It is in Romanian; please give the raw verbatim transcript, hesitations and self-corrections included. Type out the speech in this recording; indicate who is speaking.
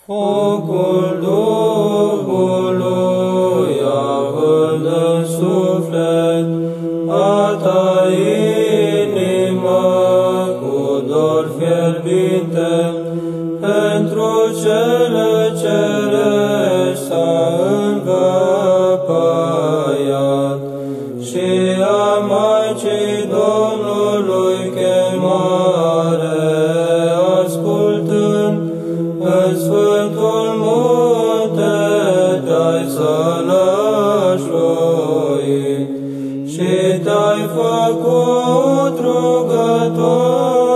Speaker 1: Focul Duhului având în suflet a ta inimă cu dor fierbinte, pentru cele cerești s-a învăpăiat și a Maicii Domnului chemare, ascultând în Sfântul Munte te-ai sălășluit și te-ai făcut rugător